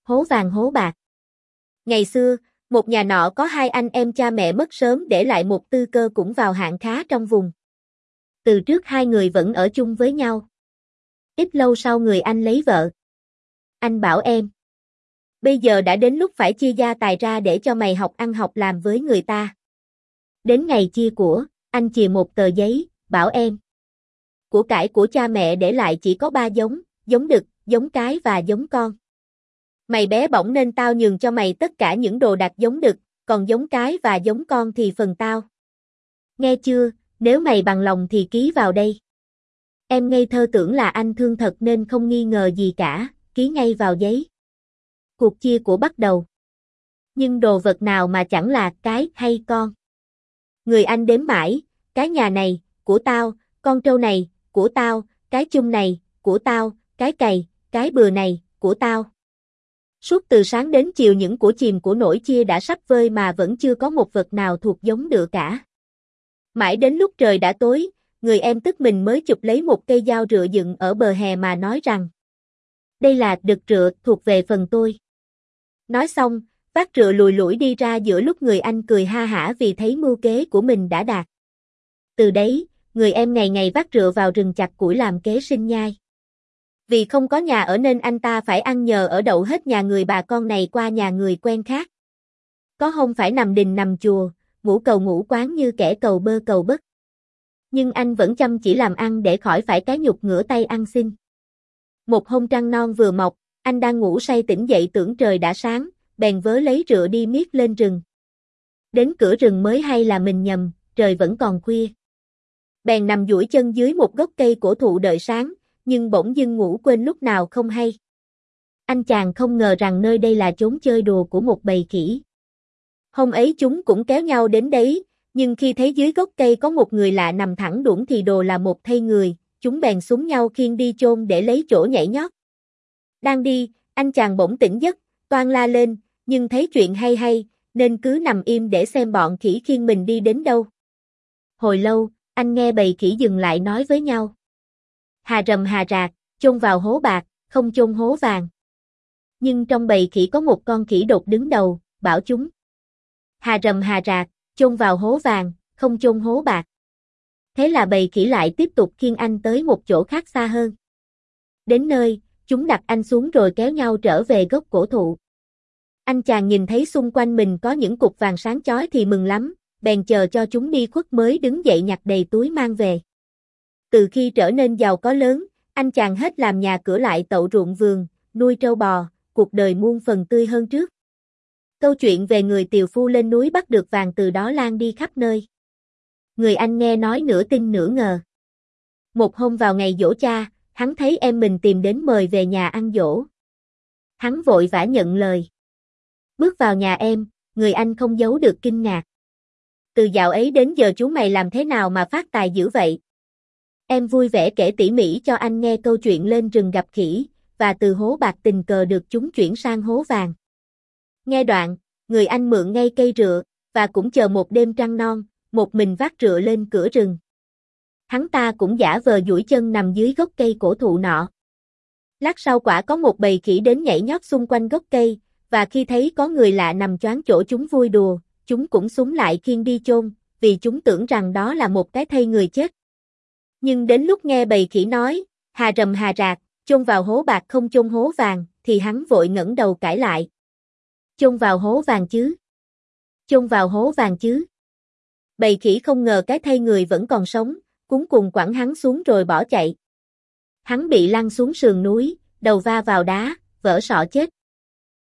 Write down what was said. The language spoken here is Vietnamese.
Hố vàng hố bạc. Ngày xưa, một nhà nọ có hai anh em cha mẹ mất sớm để lại một tư cơ cũng vào hạng khá trong vùng. Từ trước hai người vẫn ở chung với nhau. Ít lâu sau người anh lấy vợ. Anh bảo em: bây giờ đã đến lúc phải chia gia tài ra để cho mày học ăn học làm với người ta. Đến ngày chia của, anh chìa một tờ giấy, bảo em: của cải của cha mẹ để lại chỉ có 3 giống, giống đực, giống cái và giống con. Mày bé bỏng nên tao nhường cho mày tất cả những đồ đạc giống đực, còn giống cái và giống con thì phần tao. Nghe chưa, nếu mày bằng lòng thì ký vào đây. Em ngây thơ tưởng là anh thương thật nên không nghi ngờ gì cả, ký ngay vào giấy. Cuộc chia của bắt đầu. Nhưng đồ vật nào mà chẳng là cái hay con. Người anh đếm mãi, cái nhà này, của tao, con trâu này, của tao, cái chung này, của tao, cái cày, cái bừa này, của tao. Suốt từ sáng đến chiều những của chìm của nổi chia đã sắp vơi mà vẫn chưa có một vật nào thuộc giống được cả. Mãi đến lúc trời đã tối, người em tức mình mới chụp lấy một cây dao rựa dựng ở bờ hè mà nói rằng: đây là đực rựa thuộc về phần tôi. Nói xong, vác rựa lùi lủi đi ra giữa lúc người anh cười ha hả vì thấy mưu kế của mình đã đạt. Từ đấy, người em ngày ngày vác rựa vào rừng chặt củi làm kế sinh nhai. Vì không có nhà ở nên anh ta phải ăn nhờ ở đậu hết nhà người bà con này qua nhà người quen khác. Có hôm phải nằm đình nằm chùa, ngủ cầu ngủ quán như kẻ cầu bơ cầu bất. Nhưng anh vẫn chăm chỉ làm ăn để khỏi phải cái nhục ngửa tay ăn xin. Một hôm trăng non vừa mọc, anh đang ngủ say tỉnh dậy tưởng trời đã sáng, bèn vớ lấy rựa đi miết lên rừng. Đến cửa rừng mới hay là mình nhầm, trời vẫn còn khuya. Bèn nằm duỗi chân dưới một gốc cây cổ thụ đợi sáng, nhưng bỗng dưng ngủ quên lúc nào không hay. Anh chàng không ngờ rằng nơi đây là chốn chơi đùa của một bầy khỉ. Hôm ấy chúng cũng kéo nhau đến đấy, nhưng khi thấy dưới gốc cây có một người lạ nằm thẳng đuỗng thì đồ là một thây người, chúng bèn xúm nhau khiêng đi chôn để lấy chỗ nhảy nhót. Đang đi, anh chàng bỗng tỉnh giấc, toan la lên, nhưng thấy chuyện hay, nên cứ nằm im để xem bọn khỉ khiêng mình đi đến đâu. Hồi lâu, anh nghe bầy khỉ dừng lại nói với nhau: hà rầm hà rạc, chôn vào hố bạc, không chôn hố vàng. Nhưng trong bầy khỉ có một con khỉ đột đứng đầu, bảo chúng: hà rầm hà rạc, chôn vào hố vàng, không chôn hố bạc. Thế là bầy khỉ lại tiếp tục khiêng anh tới một chỗ khác xa hơn. Đến nơi, chúng đặt anh xuống rồi kéo nhau trở về gốc cổ thụ. Anh chàng nhìn thấy xung quanh mình có những cục vàng sáng chói thì mừng lắm, bèn chờ cho chúng đi khuất mới đứng dậy nhặt đầy túi mang về. Từ khi trở nên giàu có lớn, anh chàng hết làm nhà cửa lại tậu ruộng vườn, nuôi trâu bò, cuộc đời muôn phần tươi hơn trước. Câu chuyện về người tiều phu lên núi bắt được vàng từ đó lan đi khắp nơi. Người anh nghe nói nửa tin nửa ngờ. Một hôm vào ngày giỗ cha, hắn thấy em mình tìm đến mời về nhà ăn giỗ. Hắn vội vã nhận lời. Bước vào nhà em, người anh không giấu được kinh ngạc. Từ dạo ấy đến giờ chú mày làm thế nào mà phát tài dữ vậy? Em vui vẻ kể tỉ mỉ cho anh nghe câu chuyện lên rừng gặp khỉ, và từ hố bạc tình cờ được chúng chuyển sang hố vàng. Nghe đoạn, người anh mượn ngay cây rựa, và cũng chờ một đêm trăng non, một mình vác rựa lên cửa rừng. Hắn ta cũng giả vờ duỗi chân nằm dưới gốc cây cổ thụ nọ. Lát sau quả có một bầy khỉ đến nhảy nhót xung quanh gốc cây, và khi thấy có người lạ nằm choáng chỗ chúng vui đùa, chúng cũng xúm lại khiêng đi chôn, vì chúng tưởng rằng đó là một cái thây người chết. Nhưng đến lúc nghe bầy khỉ nói, hà rầm hà rạc, chôn vào hố bạc không chôn hố vàng, thì hắn vội ngẩng đầu cãi lại. Chôn vào hố vàng chứ? Chôn vào hố vàng chứ? Bầy khỉ không ngờ cái thây người vẫn còn sống, cuống cuồng quẳng hắn xuống rồi bỏ chạy. Hắn bị lăn xuống sườn núi, đầu va vào đá, vỡ sọ chết.